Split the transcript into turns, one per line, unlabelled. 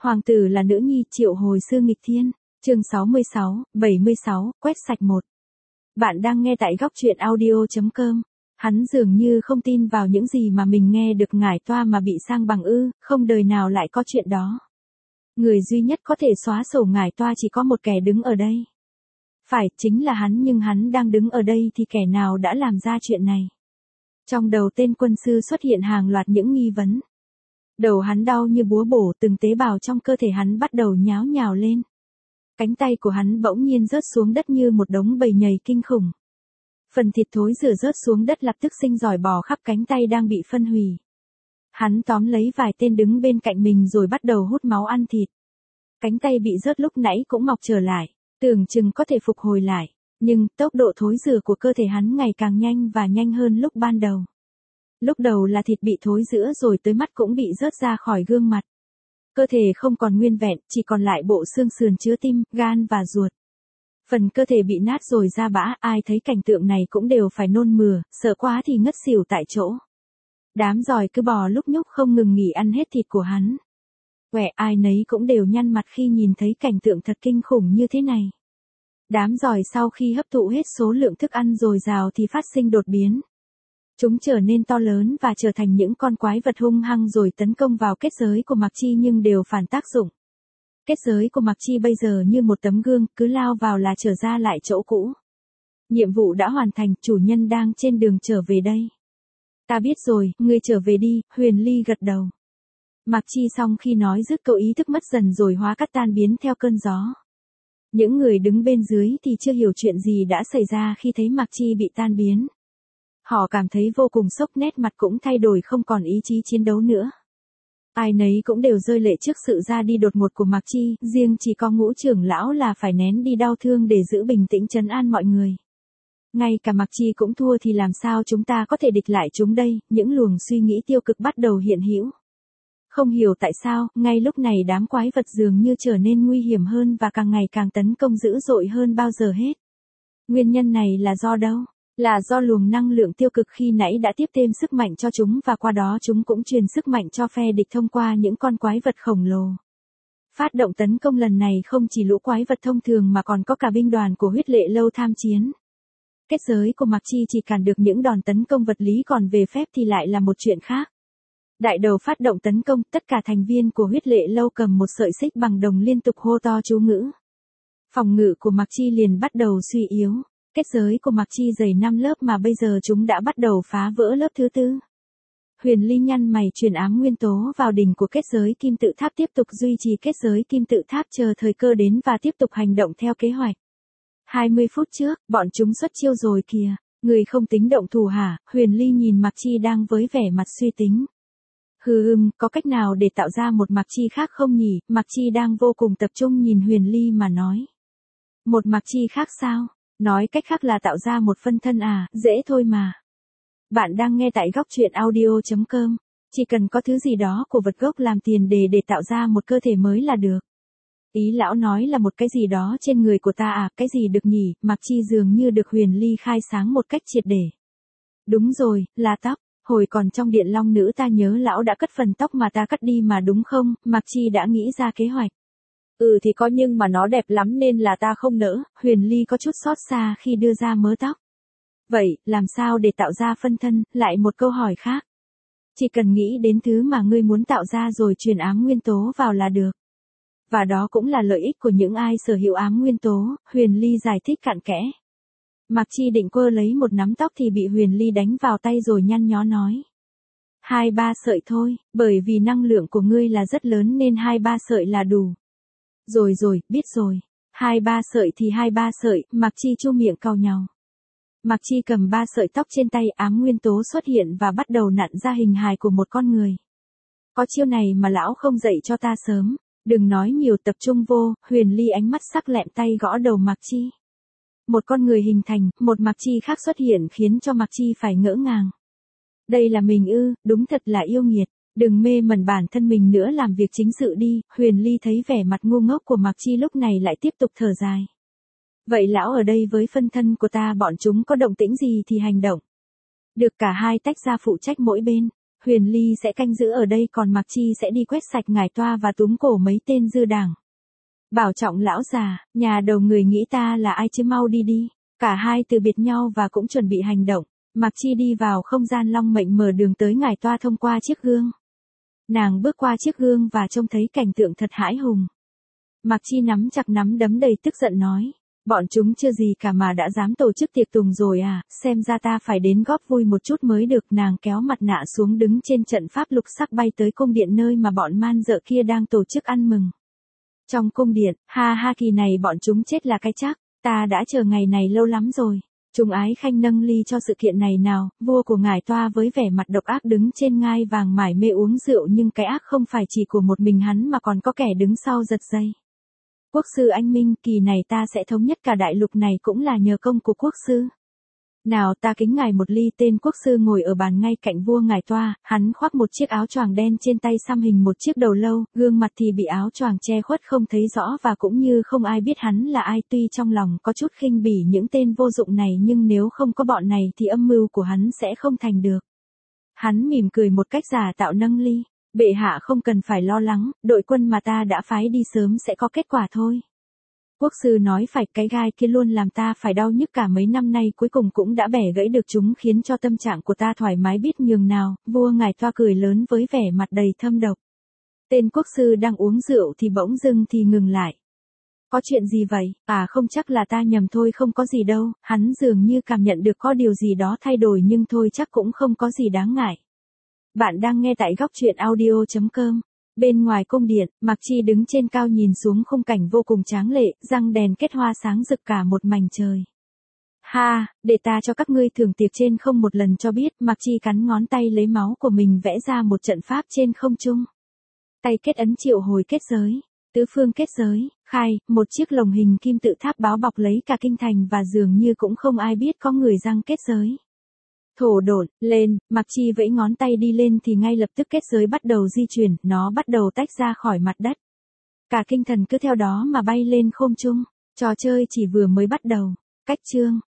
Hoàng tử là nữ nhi triệu hồi sư nghịch thiên. Chương 66, 76, quét sạch một. Bạn đang nghe tại góc truyện audio.com. Hắn dường như không tin vào những gì mà mình nghe được, ngải toa mà bị sang bằng không đời nào lại có chuyện đó. Người duy nhất có thể xóa sổ ngải toa chỉ có một kẻ đứng ở đây. Phải, chính là hắn, nhưng hắn đang đứng ở đây thì kẻ nào đã làm ra chuyện này? Trong đầu tên quân sư xuất hiện hàng loạt những nghi vấn. Đầu hắn đau như búa bổ, từng tế bào trong cơ thể hắn bắt đầu nháo nhào lên. Cánh tay của hắn bỗng nhiên rớt xuống đất như một đống bầy nhầy kinh khủng. Phần thịt thối rữa rớt xuống đất lập tức sinh giỏi bò khắp cánh tay đang bị phân hủy. Hắn tóm lấy vài tên đứng bên cạnh mình rồi bắt đầu hút máu ăn thịt. Cánh tay bị rớt lúc nãy cũng mọc trở lại, tưởng chừng có thể phục hồi lại, nhưng tốc độ thối rữa của cơ thể hắn ngày càng nhanh và nhanh hơn lúc ban đầu. Lúc đầu là thịt bị thối rữa rồi tới mắt cũng bị rớt ra khỏi gương mặt. Cơ thể không còn nguyên vẹn, chỉ còn lại bộ xương sườn chứa tim, gan và ruột. Phần cơ thể bị nát rồi ra bã, ai thấy cảnh tượng này cũng đều phải nôn mửa, sợ quá thì ngất xỉu tại chỗ. Đám giòi cứ bò lúc nhúc không ngừng nghỉ ăn hết thịt của hắn. Ai nấy cũng đều nhăn mặt khi nhìn thấy cảnh tượng thật kinh khủng như thế này. Đám giòi sau khi hấp thụ hết số lượng thức ăn dồi dào thì phát sinh đột biến. Chúng trở nên to lớn và trở thành những con quái vật hung hăng rồi tấn công vào kết giới của Mạc Chi nhưng đều phản tác dụng. Kết giới của Mạc Chi bây giờ như một tấm gương, cứ lao vào là trở ra lại chỗ cũ. Nhiệm vụ đã hoàn thành, chủ nhân đang trên đường trở về đây. Ta biết rồi, ngươi trở về đi, Huyền Ly gật đầu. Mạc Chi xong khi nói dứt câu ý thức mất dần rồi hóa cắt tan biến theo cơn gió. Những người đứng bên dưới thì chưa hiểu chuyện gì đã xảy ra khi thấy Mạc Chi bị tan biến. Họ cảm thấy vô cùng sốc, nét mặt cũng thay đổi, không còn ý chí chiến đấu nữa. Ai nấy cũng đều rơi lệ trước sự ra đi đột ngột của Mạc Chi, riêng chỉ có Ngũ trưởng lão là phải nén đi đau thương để giữ bình tĩnh trấn an mọi người. Ngay cả Mạc Chi cũng thua thì làm sao chúng ta có thể địch lại chúng đây, những luồng suy nghĩ tiêu cực bắt đầu hiện hữu. Không hiểu tại sao, ngay lúc này đám quái vật dường như trở nên nguy hiểm hơn và càng ngày càng tấn công dữ dội hơn bao giờ hết. Nguyên nhân này là do đâu? Là do luồng năng lượng tiêu cực khi nãy đã tiếp thêm sức mạnh cho chúng và qua đó chúng cũng truyền sức mạnh cho phe địch thông qua những con quái vật khổng lồ. Phát động tấn công lần này không chỉ lũ quái vật thông thường mà còn có cả binh đoàn của huyết lệ lâu tham chiến. Kết giới của Mạc Chi chỉ cản được những đòn tấn công vật lý, còn về phép thì lại là một chuyện khác. Đại đầu phát động tấn công, tất cả thành viên của huyết lệ lâu cầm một sợi xích bằng đồng liên tục hô to chú ngữ. Phòng ngự của Mạc Chi liền bắt đầu suy yếu. Kết giới của Mạc Chi dày 5 lớp mà bây giờ chúng đã bắt đầu phá vỡ lớp thứ 4. Huyền Ly nhăn mày truyền ám nguyên tố vào đỉnh của kết giới kim tự tháp, tiếp tục duy trì kết giới kim tự tháp chờ thời cơ đến và tiếp tục hành động theo kế hoạch. 20 phút trước, bọn chúng xuất chiêu rồi kìa, người không tính động thủ hả? Huyền Ly nhìn Mạc Chi đang với vẻ mặt suy tính. Có cách nào để tạo ra một Mạc Chi khác không nhỉ? Mạc Chi đang vô cùng tập trung nhìn Huyền Ly mà nói. Một Mạc Chi khác sao? Nói cách khác là tạo ra một phân thân à, dễ thôi mà. Bạn đang nghe tại góc truyện audio.com. Chỉ cần có thứ gì đó của vật gốc làm tiền đề để tạo ra một cơ thể mới là được. Ý lão nói là một cái gì đó trên người của ta à, cái gì được nhỉ? Mạc Chi dường như được Huyền Ly khai sáng một cách triệt để. Đúng rồi, là tóc. Hồi còn trong Điện Long Nữ ta nhớ lão đã cất phần tóc mà ta cắt đi mà đúng không? Mạc Chi đã nghĩ ra kế hoạch. Thì có, nhưng mà nó đẹp lắm nên là ta không nỡ. Huyền Ly có chút xót xa khi đưa ra mớ tóc. Vậy, làm sao để tạo ra phân thân? Lại một câu hỏi khác. Chỉ cần nghĩ đến thứ mà ngươi muốn tạo ra rồi truyền ám nguyên tố vào là được. Và đó cũng là lợi ích của những ai sở hữu ám nguyên tố, Huyền Ly giải thích cặn kẽ. Mạc Chi định quơ lấy một nắm tóc thì bị Huyền Ly đánh vào tay rồi nhăn nhó nói. 2-3 sợi thôi, bởi vì năng lượng của ngươi là rất lớn nên 2-3 sợi là đủ. Rồi, biết rồi. 2-3 sợi thì 2-3 sợi, Mạc Chi chu miệng cau nhàu. Mạc Chi cầm 3 sợi tóc trên tay, ám nguyên tố xuất hiện và bắt đầu nặn ra hình hài của một con người. Có chiêu này mà lão không dạy cho ta sớm. Đừng nói nhiều, tập trung vô. Huyền Ly ánh mắt sắc lẹm tay gõ đầu Mạc Chi. Một con người hình thành, một Mạc Chi khác xuất hiện khiến cho Mạc Chi phải ngỡ ngàng. Đây là mình đúng thật là yêu nghiệt. Đừng mê mẩn bản thân mình nữa, làm việc chính sự đi. Huyền Ly thấy vẻ mặt ngu ngốc của Mạc Chi lúc này lại tiếp tục thở dài. Vậy lão ở đây với phân thân của ta, bọn chúng có động tĩnh gì thì hành động. Được, cả hai tách ra phụ trách mỗi bên. Huyền Ly sẽ canh giữ ở đây còn Mạc Chi sẽ đi quét sạch ngải toa và túm cổ mấy tên dư đảng. Bảo Trọng lão già, nhà đầu người nghĩ ta là ai chứ mau đi đi. Cả hai từ biệt nhau và cũng chuẩn bị hành động. Mạc Chi đi vào không gian long mệnh mở đường tới ngải toa thông qua chiếc gương. Nàng bước qua chiếc gương và trông thấy cảnh tượng thật hãi hùng. Mạc Chi nắm chặt nắm đấm đầy tức giận nói. Bọn chúng chưa gì cả mà đã dám tổ chức tiệc tùng rồi à, xem ra ta phải đến góp vui một chút mới được. Nàng kéo mặt nạ xuống đứng trên trận pháp lục sắc bay tới cung điện nơi mà bọn man dợ kia đang tổ chức ăn mừng. Trong cung điện, ha ha kỳ này bọn chúng chết là cái chắc, ta đã chờ ngày này lâu lắm rồi. Trung Ái Khanh nâng ly cho sự kiện này nào, vua của ngải toa với vẻ mặt độc ác đứng trên ngai vàng mải mê uống rượu nhưng cái ác không phải chỉ của một mình hắn mà còn có kẻ đứng sau giật dây. Quốc sư anh minh, kỳ này ta sẽ thống nhất cả đại lục này cũng là nhờ công của quốc sư. Nào ta kính ngài một ly. Tên quốc sư ngồi ở bàn ngay cạnh vua ngải toa, hắn khoác một chiếc áo choàng đen trên tay xăm hình một chiếc đầu lâu, gương mặt thì bị áo choàng che khuất không thấy rõ và cũng như không ai biết hắn là ai. Tuy trong lòng có chút khinh bỉ những tên vô dụng này nhưng nếu không có bọn này thì âm mưu của hắn sẽ không thành được. Hắn mỉm cười một cách giả tạo nâng ly. Bệ hạ không cần phải lo lắng, đội quân mà ta đã phái đi sớm sẽ có kết quả thôi. Quốc sư nói phải, cái gai kia luôn làm ta phải đau nhức cả mấy năm nay cuối cùng cũng đã bẻ gãy được chúng khiến cho tâm trạng của ta thoải mái biết nhường nào. Vua ngải toa cười lớn với vẻ mặt đầy thâm độc. Tên quốc sư đang uống rượu thì bỗng dưng thì ngừng lại. Có chuyện gì vậy? À không, chắc là ta nhầm thôi, không có gì đâu. Hắn dường như cảm nhận được có điều gì đó thay đổi nhưng thôi chắc cũng không có gì đáng ngại. Bạn đang nghe tại góc truyện audio.com. Bên ngoài cung điện, Mạc Chi đứng trên cao nhìn xuống khung cảnh vô cùng tráng lệ, răng đèn kết hoa sáng rực cả một mảnh trời. Ha, để ta cho các ngươi thưởng tiệc trên không một lần cho biết. Mạc Chi cắn ngón tay lấy máu của mình vẽ ra một trận pháp trên không trung. Tay kết ấn triệu hồi kết giới, tứ phương kết giới, khai, một chiếc lồng hình kim tự tháp báo bọc lấy cả kinh thành và dường như cũng không ai biết có người răng kết giới. Thổ độn, lên, Mạc Chi vẫy ngón tay đi lên thì ngay lập tức kết giới bắt đầu di chuyển, nó bắt đầu tách ra khỏi mặt đất. Cả kinh thần cứ theo đó mà bay lên không trung, trò chơi chỉ vừa mới bắt đầu. Cách chương